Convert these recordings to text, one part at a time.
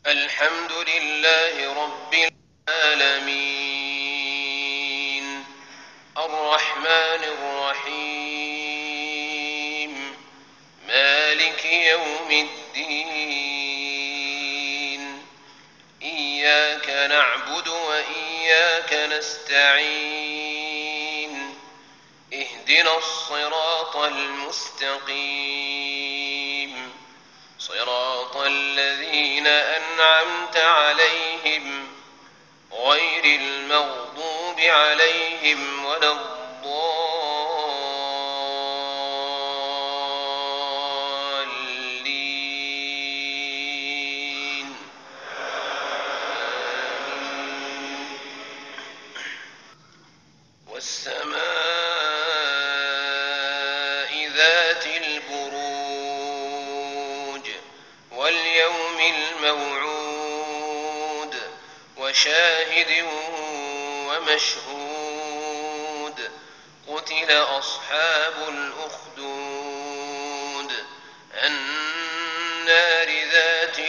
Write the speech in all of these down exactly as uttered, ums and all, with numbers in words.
الحمد لله رب العالمين الرحمن الرحيم مالك يوم الدين إياك نعبد وإياك نستعين اهدنا الصراط المستقيم صراط الذين أنعمت عليهم غير المغضوب عليهم ولا الضالين آمين. والسماء ذات البروج واليوم الموعود وشاهد ومشهود قتل أصحاب الأخدود النار ذات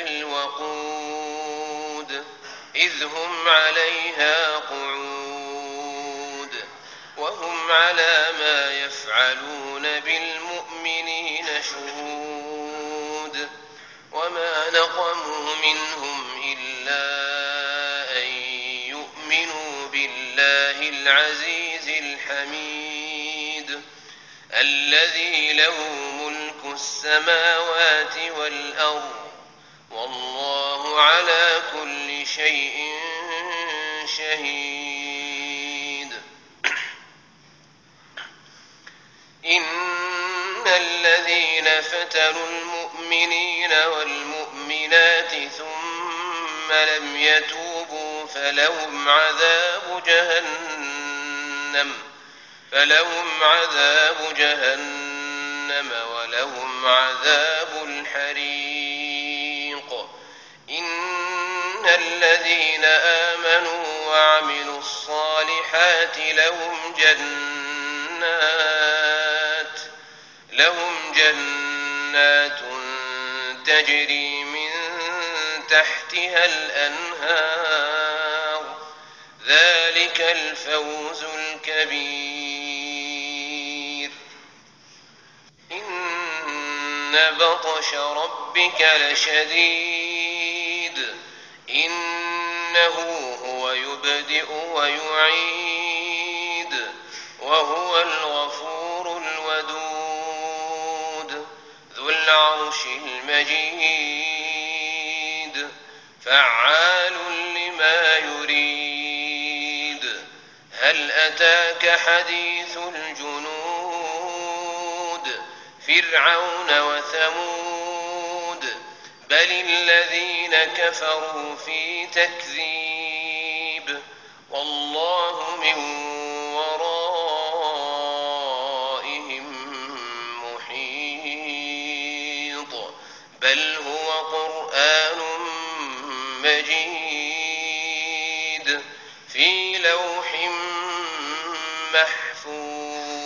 الوقود إذ هم عليها قعود وهم على ما يفعلون بالمؤمنين شهود وما نقموا منهم إلا أن يؤمنوا بالله العزيز الحميد الذي له ملك السماوات والأرض والله على كل شيء شهيد. إن الذين فتنوا المؤمنين والمؤمنات ثم لم يتوبوا فلهم عذاب جهنم فلهم عذاب جهنم ولهم عذاب الحريق. إن الذين آمنوا وعملوا الصالحات لهم جنات لهم جنات تجري من تحتها الأنهار ذلك الفوز الكبير. إن بطش ربك لشديد إنه هو يبدئ ويعيد وهو الغفور الودود ذو العرش المجيد فعال لما يريد. هل أتاك حديث الجنود فرعون وثمود بل الذين كفروا في تكذيب والله من ورائهم محيط بل هو قرآن مجيد في لوح محفوظ.